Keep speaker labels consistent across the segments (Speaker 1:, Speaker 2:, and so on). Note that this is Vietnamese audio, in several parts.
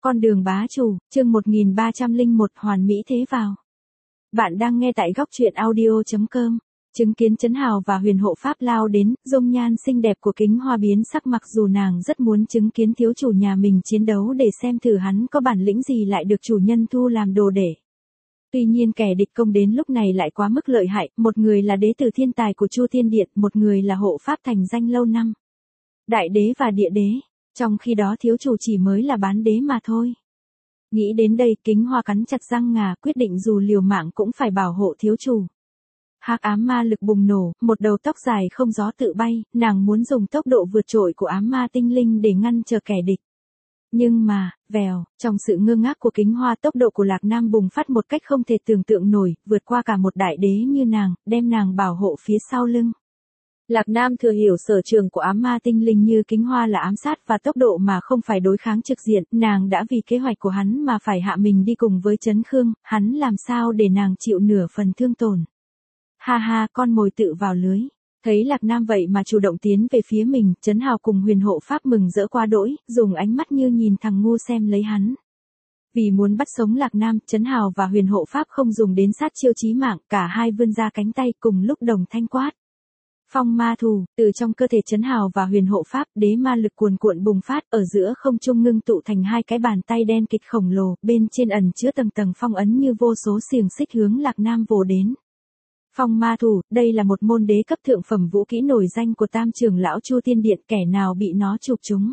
Speaker 1: Con đường bá chủ, chương 1301 hoàn mỹ thế vào. Bạn đang nghe tại góc truyện audio.com. Chứng kiến Trấn Hào và Huyền Hộ Pháp lao đến, dung nhan xinh đẹp của Kính Hoa biến sắc mặc dù nàng rất muốn chứng kiến thiếu chủ nhà mình chiến đấu để xem thử hắn có bản lĩnh gì lại được chủ nhân thu làm đồ để. Tuy nhiên kẻ địch công đến lúc này lại quá mức lợi hại, một người là đế tử thiên tài của Chu Thiên Điện, một người là hộ pháp thành danh lâu năm. Đại đế và địa đế. Trong khi đó thiếu chủ chỉ mới là bán đế mà thôi. Nghĩ đến đây Kính Hoa cắn chặt răng ngà quyết định dù liều mạng cũng phải bảo hộ thiếu chủ. Hắc ám ma lực bùng nổ, một đầu tóc dài không gió tự bay, nàng muốn dùng tốc độ vượt trội của ám ma tinh linh để ngăn trở kẻ địch. Nhưng mà, vèo, trong sự ngơ ngác của Kính Hoa tốc độ của Lạc Nam bùng phát một cách không thể tưởng tượng nổi, vượt qua cả một đại đế như nàng, đem nàng bảo hộ phía sau lưng. Lạc Nam thừa hiểu sở trường của ám ma tinh linh như Kính Hoa là ám sát và tốc độ mà không phải đối kháng trực diện, nàng đã vì kế hoạch của hắn mà phải hạ mình đi cùng với Trấn Khương, hắn làm sao để nàng chịu nửa phần thương tổn. Ha ha, con mồi tự vào lưới. Thấy Lạc Nam vậy mà chủ động tiến về phía mình, Trấn Hào cùng Huyền Hộ Pháp mừng rỡ quá đỗi, dùng ánh mắt như nhìn thằng ngu xem lấy hắn. Vì muốn bắt sống Lạc Nam, Trấn Hào và Huyền Hộ Pháp không dùng đến sát chiêu chí mạng, cả hai vươn ra cánh tay cùng lúc đồng thanh quát. Phong ma thù, từ trong cơ thể Trấn Hào và Huyền Hộ Pháp, đế ma lực cuồn cuộn bùng phát, ở giữa không trung ngưng tụ thành hai cái bàn tay đen kịch khổng lồ, bên trên ẩn chứa tầng tầng phong ấn như vô số xiềng xích hướng Lạc Nam vồ đến. Phong ma thù, đây là một môn đế cấp thượng phẩm vũ kỹ nổi danh của Tam trưởng lão Chu Thiên Điện, kẻ nào bị nó chụp trúng.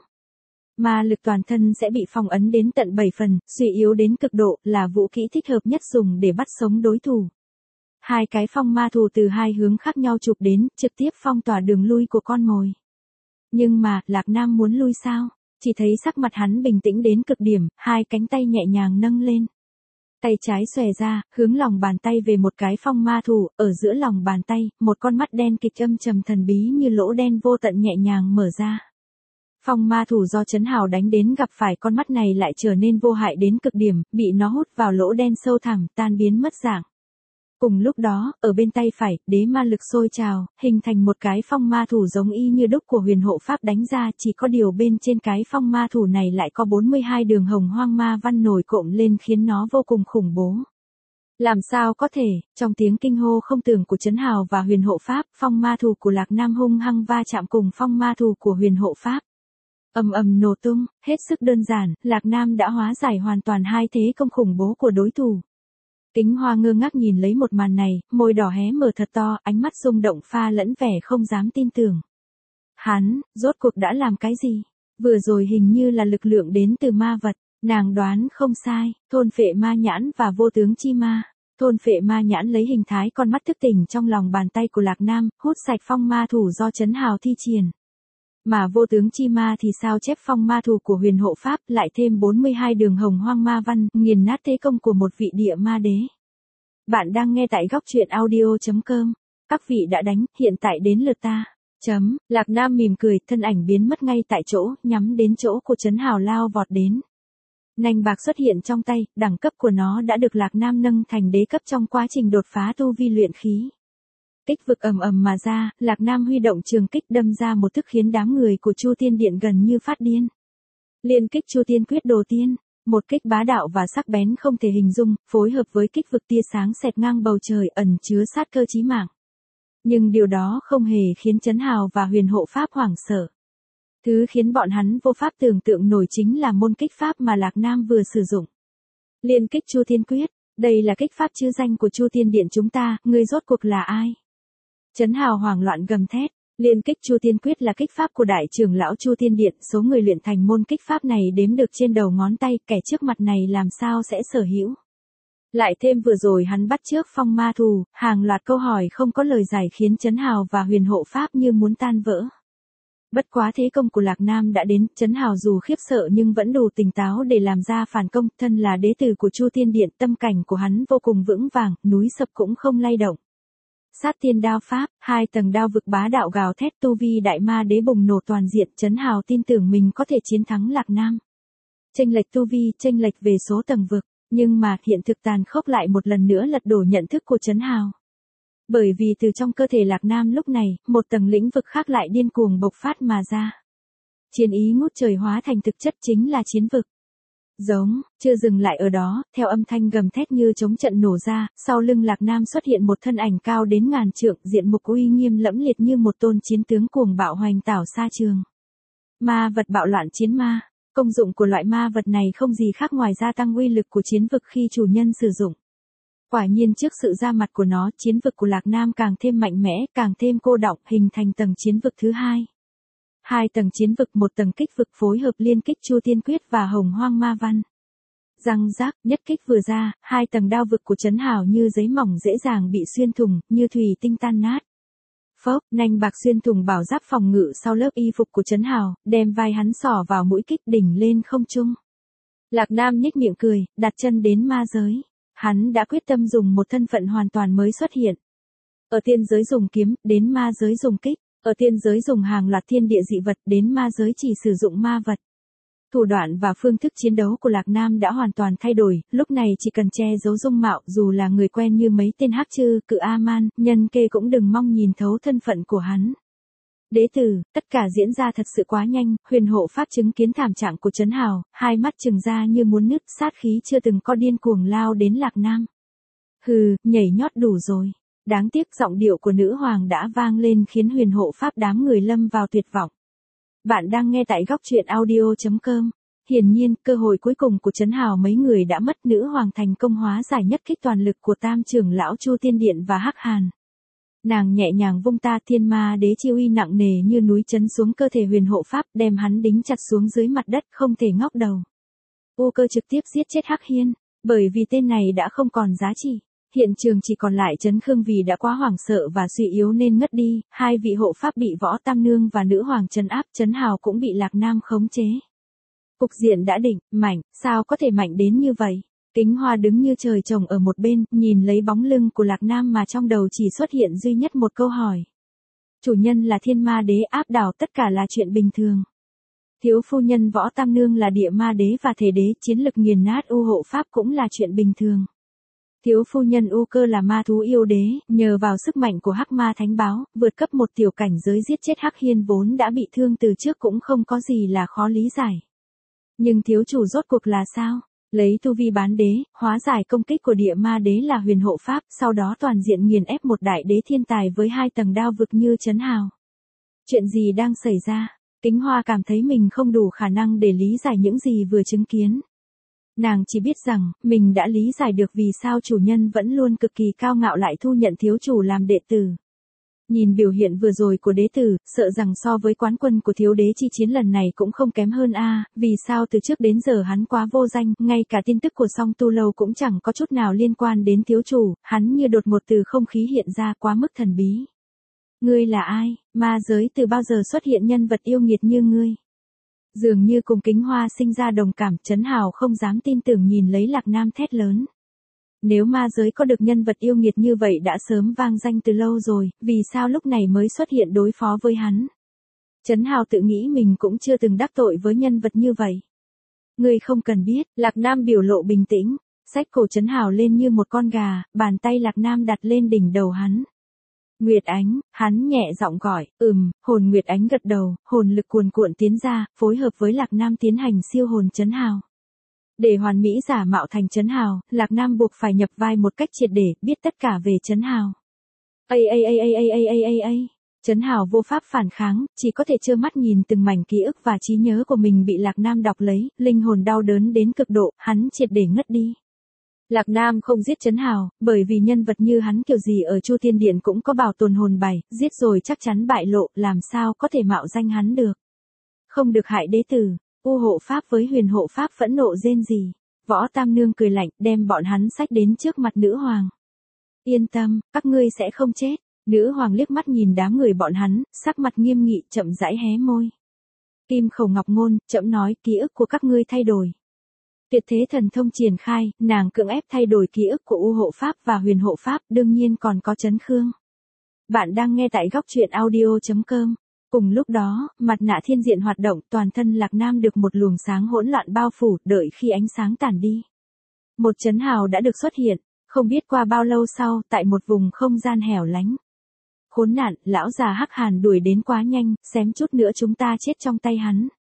Speaker 1: Ma lực toàn thân sẽ bị phong ấn đến tận 7 phần, suy yếu đến cực độ, là vũ kỹ thích hợp nhất dùng để bắt sống đối thủ. Hai cái phong ma thù từ hai hướng khác nhau chụp đến, trực tiếp phong tỏa đường lui của con mồi. Nhưng mà, Lạc Nam muốn lui sao? Chỉ thấy sắc mặt hắn bình tĩnh đến cực điểm, hai cánh tay nhẹ nhàng nâng lên. Tay trái xòe ra, hướng lòng bàn tay về một cái phong ma thù, ở giữa lòng bàn tay, một con mắt đen kịch âm trầm thần bí như lỗ đen vô tận nhẹ nhàng mở ra. Phong ma thù do Trấn Hào đánh đến gặp phải con mắt này lại trở nên vô hại đến cực điểm, bị nó hút vào lỗ đen sâu thẳm, tan biến mất dạng. Cùng lúc đó, ở bên tay phải, đế ma lực sôi trào, hình thành một cái phong ma thủ giống y như đúc của Huyền Hộ Pháp đánh ra, chỉ có điều bên trên cái phong ma thủ này lại có 42 đường hồng hoang ma văn nổi cộm lên khiến nó vô cùng khủng bố. Làm sao có thể, trong tiếng kinh hô không tưởng của Trấn Hào và Huyền Hộ Pháp, phong ma thủ của Lạc Nam hung hăng va chạm cùng phong ma thủ của Huyền Hộ Pháp. Ầm ầm nổ tung, hết sức đơn giản, Lạc Nam đã hóa giải hoàn toàn hai thế công khủng bố của đối thủ. Kính Hoa ngơ ngác nhìn lấy một màn này, môi đỏ hé mở thật to, ánh mắt rung động pha lẫn vẻ không dám tin tưởng. Hắn, rốt cuộc đã làm cái gì? Vừa rồi hình như là lực lượng đến từ ma vật, nàng đoán không sai, thôn phệ ma nhãn và vô tướng chi ma. Thôn phệ ma nhãn lấy hình thái con mắt thức tỉnh trong lòng bàn tay của Lạc Nam, hút sạch phong ma thủ do Trấn Hào thi triển. Mà vô tướng chi ma thì sao chép phong ma thủ của Huyền Hộ Pháp, lại thêm 42 đường hồng hoang ma văn, nghiền nát thế công của một vị địa ma đế. Bạn đang nghe tại góc truyện audio.com. Các vị đã đánh, hiện tại đến lượt ta. Lạc Nam mỉm cười, thân ảnh biến mất ngay tại chỗ, nhắm đến chỗ của Trấn Hào lao vọt đến. Nanh bạc xuất hiện trong tay, đẳng cấp của nó đã được Lạc Nam nâng thành đế cấp trong quá trình đột phá tu vi luyện khí. Kích vực ầm ầm mà ra, Lạc Nam huy động trường kích đâm ra một thức khiến đám người của Chu Thiên Điện gần như phát điên. Liên kích Chu Thiên Quyết Đồ Tiên, một kích bá đạo và sắc bén không thể hình dung, phối hợp với kích vực tia sáng xẹt ngang bầu trời ẩn chứa sát cơ chí mạng. Nhưng điều đó không hề khiến Trấn Hào và Huyền Hộ Pháp hoảng sợ. Thứ khiến bọn hắn vô pháp tưởng tượng nổi chính là môn kích pháp mà Lạc Nam vừa sử dụng. Liên kích Chu Thiên Quyết, đây là kích pháp chữ danh của Chu Thiên Điện chúng ta, ngươi rốt cuộc là ai? Trấn Hào hoảng loạn gầm thét, liên kích Chu Thiên Quyết là kích pháp của đại trưởng lão Chu Thiên Điện, số người luyện thành môn kích pháp này đếm được trên đầu ngón tay, kẻ trước mặt này làm sao sẽ sở hữu. Lại thêm vừa rồi hắn bắt trước phong ma thù, hàng loạt câu hỏi không có lời giải khiến Trấn Hào và Huyền Hộ Pháp như muốn tan vỡ. Bất quá thế công của Lạc Nam đã đến, Trấn Hào dù khiếp sợ nhưng vẫn đủ tỉnh táo để làm ra phản công, thân là đế tử của Chu Thiên Điện, tâm cảnh của hắn vô cùng vững vàng, núi sập cũng không lay động. Sát thiên đao pháp, hai tầng đao vực bá đạo gào thét, tu vi đại ma đế bùng nổ toàn diện, Trấn Hào tin tưởng mình có thể chiến thắng Lạc Nam. Chênh lệch tu vi, chênh lệch về số tầng vực, nhưng mà hiện thực tàn khốc lại một lần nữa lật đổ nhận thức của Trấn Hào. Bởi vì từ trong cơ thể Lạc Nam lúc này, một tầng lĩnh vực khác lại điên cuồng bộc phát mà ra. Chiến ý ngút trời hóa thành thực chất chính là chiến vực. Giống, chưa dừng lại ở đó, theo âm thanh gầm thét như chống trận nổ ra, sau lưng Lạc Nam xuất hiện một thân ảnh cao đến ngàn trượng, diện mục uy nghiêm lẫm liệt như một tôn chiến tướng cuồng bạo hoành tảo xa trường. Ma vật bạo loạn chiến ma. Công dụng của loại ma vật này không gì khác ngoài gia tăng uy lực của chiến vực khi chủ nhân sử dụng. Quả nhiên trước sự ra mặt của nó, chiến vực của Lạc Nam càng thêm mạnh mẽ, càng thêm cô đọng, hình thành tầng chiến vực thứ hai. Hai tầng chiến vực, một tầng kích vực phối hợp liên kích Chu Tiên Quyết và Hồng Hoang Ma Văn. Răng rác, nhất kích vừa ra, hai tầng đao vực của Trấn Hào như giấy mỏng dễ dàng bị xuyên thủng, như thủy tinh tan nát. Phốc, nanh bạc xuyên thủng bảo giáp phòng ngự sau lớp y phục của Trấn Hào, đem vai hắn xỏ vào mũi kích đỉnh lên không trung. Lạc Nam nhếch miệng cười, đặt chân đến ma giới. Hắn đã quyết tâm dùng một thân phận hoàn toàn mới xuất hiện. Ở tiên giới dùng kiếm, đến ma giới dùng kích. Ở tiên giới dùng hàng loạt thiên địa dị vật, đến ma giới chỉ sử dụng ma vật. Thủ đoạn và phương thức chiến đấu của Lạc Nam đã hoàn toàn thay đổi, lúc này chỉ cần che giấu dung mạo, dù là người quen như mấy tên hắc chư, cự A-man, nhân kê cũng đừng mong nhìn thấu thân phận của hắn. Đế tử, tất cả diễn ra thật sự quá nhanh, huyền hộ pháp chứng kiến thảm trạng của Trấn Hào, hai mắt trừng ra như muốn nứt, sát khí chưa từng có điên cuồng lao đến Lạc Nam. Hừ, nhảy nhót đủ rồi. Đáng tiếc giọng điệu của nữ hoàng đã vang lên khiến huyền hộ pháp đám người lâm vào tuyệt vọng. Bạn đang nghe tại góc truyện audio.com. Hiển nhiên, cơ hội cuối cùng của Trấn Hào mấy người đã mất, nữ hoàng thành công hóa giải nhất kích toàn lực của tam trưởng lão Chu Tiên Điện và Hắc Hàn. Nàng nhẹ nhàng vung ta thiên ma đế chi uy nặng nề như núi chấn xuống cơ thể huyền hộ pháp, đem hắn đính chặt xuống dưới mặt đất không thể ngóc đầu. U Cơ trực tiếp giết chết Hắc Hiên, bởi vì tên này đã không còn giá trị. Hiện trường chỉ còn lại Trấn Khương vì đã quá hoảng sợ và suy yếu nên ngất đi, hai vị hộ pháp bị Võ Tam Nương và nữ hoàng trấn áp, Trấn Hào cũng bị Lạc Nam khống chế. Cục diện đã định, mạnh, sao có thể mạnh đến như vậy? Kính Hoa đứng như trời trồng ở một bên, nhìn lấy bóng lưng của Lạc Nam mà trong đầu chỉ xuất hiện duy nhất một câu hỏi. Chủ nhân là thiên ma đế áp đảo tất cả là chuyện bình thường. Thiếu phu nhân Võ Tam Nương là địa ma đế và thể đế, chiến lực nghiền nát U hộ pháp cũng là chuyện bình thường. Thiếu phu nhân U Cơ là ma thú yêu đế, nhờ vào sức mạnh của Hắc Ma Thánh Báo, vượt cấp một tiểu cảnh giới giết chết Hắc Hiên vốn đã bị thương từ trước cũng không có gì là khó lý giải. Nhưng thiếu chủ rốt cuộc là sao? Lấy tu vi bán đế, hóa giải công kích của địa ma đế là huyền hộ pháp, sau đó toàn diện nghiền ép một đại đế thiên tài với hai tầng đao vực như Trấn Hào. Chuyện gì đang xảy ra? Kính Hoa cảm thấy mình không đủ khả năng để lý giải những gì vừa chứng kiến. Nàng chỉ biết rằng, mình đã lý giải được vì sao chủ nhân vẫn luôn cực kỳ cao ngạo lại thu nhận thiếu chủ làm đệ tử. Nhìn biểu hiện vừa rồi của đế tử, sợ rằng so với quán quân của thiếu đế chi chiến lần này cũng không kém hơn a. Vì sao từ trước đến giờ hắn quá vô danh, ngay cả tin tức của Song Tu Lâu cũng chẳng có chút nào liên quan đến thiếu chủ, hắn như đột ngột từ không khí hiện ra quá mức thần bí. Ngươi là ai? Ma giới từ bao giờ xuất hiện nhân vật yêu nghiệt như ngươi? Dường như cùng Kính Hoa sinh ra đồng cảm, Trấn Hào không dám tin tưởng nhìn lấy Lạc Nam thét lớn. Nếu ma giới có được nhân vật yêu nghiệt như vậy đã sớm vang danh từ lâu rồi, vì sao lúc này mới xuất hiện đối phó với hắn? Trấn Hào tự nghĩ mình cũng chưa từng đắc tội với nhân vật như vậy. Ngươi không cần biết, Lạc Nam biểu lộ bình tĩnh, xách cổ Trấn Hào lên như một con gà, bàn tay Lạc Nam đặt lên đỉnh đầu hắn. Nguyệt Ánh, hắn nhẹ giọng gọi, hồn Nguyệt Ánh gật đầu, hồn lực cuồn cuộn tiến ra, phối hợp với Lạc Nam tiến hành siêu hồn Trấn Hào. Để hoàn mỹ giả mạo thành Trấn Hào, Lạc Nam buộc phải nhập vai một cách triệt để, biết tất cả về Trấn Hào. Trấn Hào vô pháp phản kháng, chỉ có thể trơ mắt nhìn từng mảnh ký ức và trí nhớ của mình bị Lạc Nam đọc lấy, linh hồn đau đớn đến cực độ, hắn triệt để ngất đi. Lạc Nam không giết Trấn Hào, bởi vì nhân vật như hắn kiểu gì ở Chu Tiên Điện cũng có bảo tồn hồn bài, giết rồi chắc chắn bại lộ, làm sao có thể mạo danh hắn được. Không được hại đế tử. U hộ pháp với huyền hộ pháp phẫn nộ rên rỉ. Võ Tam Nương cười lạnh, đem bọn hắn xách đến trước mặt nữ hoàng. Yên tâm, các ngươi sẽ không chết. Nữ hoàng liếc mắt nhìn đám người bọn hắn, sắc mặt nghiêm nghị, chậm rãi hé môi. Kim Khẩu Ngọc Ngôn, chậm nói, ký ức của các ngươi thay đổi. Tuyệt thế thần thông triển khai, nàng cưỡng ép thay đổi ký ức của U hộ pháp và huyền hộ pháp, đương nhiên còn có Trấn Khương. Bạn đang nghe tại góc truyện audio.com. Cùng lúc đó, mặt nạ thiên diện hoạt động, toàn thân Lạc Nam được một luồng sáng hỗn loạn bao phủ, đợi khi ánh sáng tản đi. Một Trấn Hào đã được xuất hiện, không biết qua bao lâu sau, tại một vùng không gian hẻo lánh. Khốn nạn, lão già Hắc Hàn đuổi đến quá nhanh, xém chút nữa chúng ta chết trong tay hắn.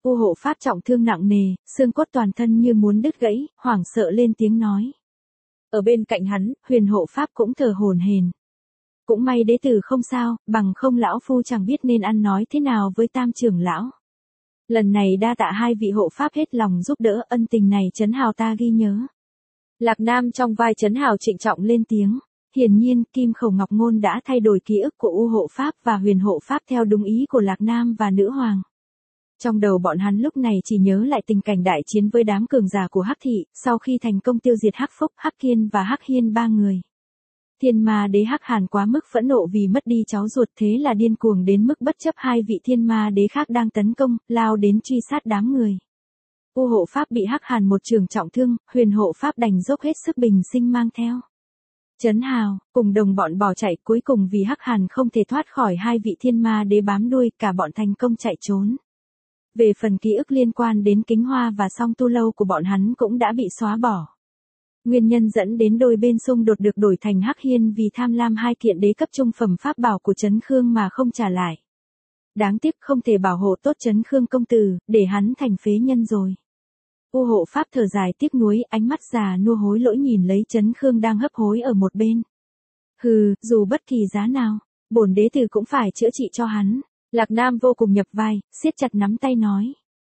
Speaker 1: U hộ pháp trọng thương nặng nề, xương cốt toàn thân như muốn đứt gãy, hoảng sợ lên tiếng nói. Ở bên cạnh hắn, Huyền hộ pháp cũng thở hổn hển. Cũng may đế tử không sao, bằng không lão phu chẳng biết nên ăn nói thế nào với Tam trưởng lão. Lần này đa tạ hai vị hộ pháp hết lòng giúp đỡ, ân tình này Trấn Hào ta ghi nhớ. Lạc Nam trong vai Trấn Hào trịnh trọng lên tiếng. Hiển nhiên, Kim Khẩu Ngọc Ngôn đã thay đổi ký ức của U hộ pháp và Huyền hộ pháp theo đúng ý của Lạc Nam và nữ hoàng. Trong đầu bọn hắn lúc này chỉ nhớ lại tình cảnh đại chiến với đám cường giả của Hắc thị, sau khi thành công tiêu diệt Hắc Phúc, Hắc Kiên và Hắc Hiên ba người. Thiên ma đế Hắc Hàn quá mức phẫn nộ vì mất đi cháu ruột, thế là điên cuồng đến mức bất chấp hai vị thiên ma đế khác đang tấn công, lao đến truy sát đám người. U hộ pháp bị Hắc Hàn một trường trọng thương, Huyền hộ pháp đành dốc hết sức bình sinh mang theo. Trấn Hào, cùng đồng bọn bỏ chạy, cuối cùng vì Hắc Hàn không thể thoát khỏi hai vị thiên ma đế bám đuôi, cả bọn thành công chạy trốn. Về phần ký ức liên quan đến Kính Hoa và Song Tu Lâu của bọn hắn cũng đã bị xóa bỏ. Nguyên nhân dẫn đến đôi bên xung đột được đổi thành Hắc Hiên vì tham lam hai kiện đế cấp trung phẩm pháp bảo của Trấn Khương mà không trả lại. Đáng tiếc không thể bảo hộ tốt Trấn Khương công tử, để hắn thành phế nhân rồi. U hộ pháp thở dài tiếc nuối, ánh mắt già nua hối lỗi nhìn lấy Trấn Khương đang hấp hối ở một bên. Hừ, dù bất kỳ giá nào, bổn đế tử cũng phải chữa trị cho hắn. Lạc Nam vô cùng nhập vai, siết chặt nắm tay nói.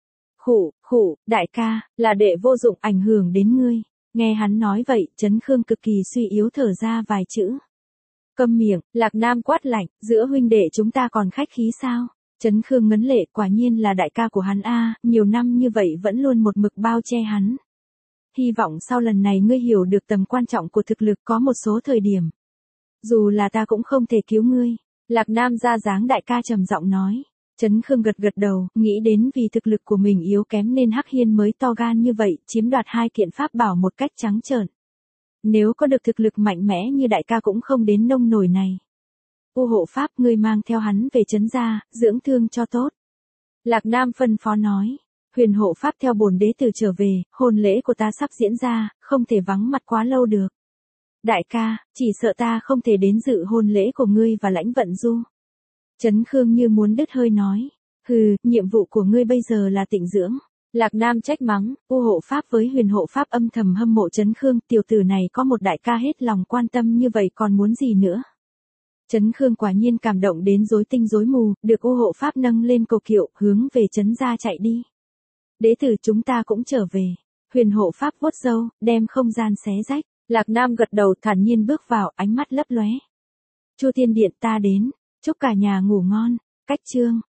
Speaker 1: Khụ, đại ca, là đệ vô dụng ảnh hưởng đến ngươi. Nghe hắn nói vậy, Trấn Khương cực kỳ suy yếu thở ra vài chữ. Câm miệng, Lạc Nam quát lạnh, giữa huynh đệ chúng ta còn khách khí sao? Trấn Khương ngấn lệ, quả nhiên là đại ca của hắn a, nhiều năm như vậy vẫn luôn một mực bao che hắn. Hy vọng sau lần này ngươi hiểu được tầm quan trọng của thực lực, có một số thời điểm. Dù là ta cũng không thể cứu ngươi. Lạc Nam ra dáng đại ca trầm giọng nói. Trấn Khương gật đầu, nghĩ đến vì thực lực của mình yếu kém nên Hắc Hiên mới to gan như vậy, chiếm đoạt hai kiện pháp bảo một cách trắng trợn. Nếu có được thực lực mạnh mẽ như đại ca cũng không đến nông nổi này. U hộ pháp, ngươi mang theo hắn về trấn gia, dưỡng thương cho tốt. Lạc Nam phân phó nói. Huyền hộ pháp theo bổn đế tử trở về, hôn lễ của ta sắp diễn ra, không thể vắng mặt quá lâu được. Đại ca, chỉ sợ ta không thể đến dự hôn lễ của ngươi và Lãnh Vận Du. Trấn Khương như muốn đứt hơi nói. Hừ, nhiệm vụ của ngươi bây giờ là tịnh dưỡng. Lạc Nam trách mắng, U hộ pháp với Huyền hộ pháp âm thầm hâm mộ Trấn Khương, tiểu tử này có một đại ca hết lòng quan tâm như vậy còn muốn gì nữa. Trấn Khương quả nhiên cảm động đến rối tinh rối mù, được U hộ pháp nâng lên cầu kiệu, hướng về trấn gia chạy đi. Đế tử chúng ta cũng trở về. Huyền hộ pháp vuốt râu, đem không gian xé rách. Lạc Nam gật đầu thản nhiên bước vào, ánh mắt lấp lóe. Chu Tiên Điện ta đến, chúc cả nhà ngủ ngon. Cách chương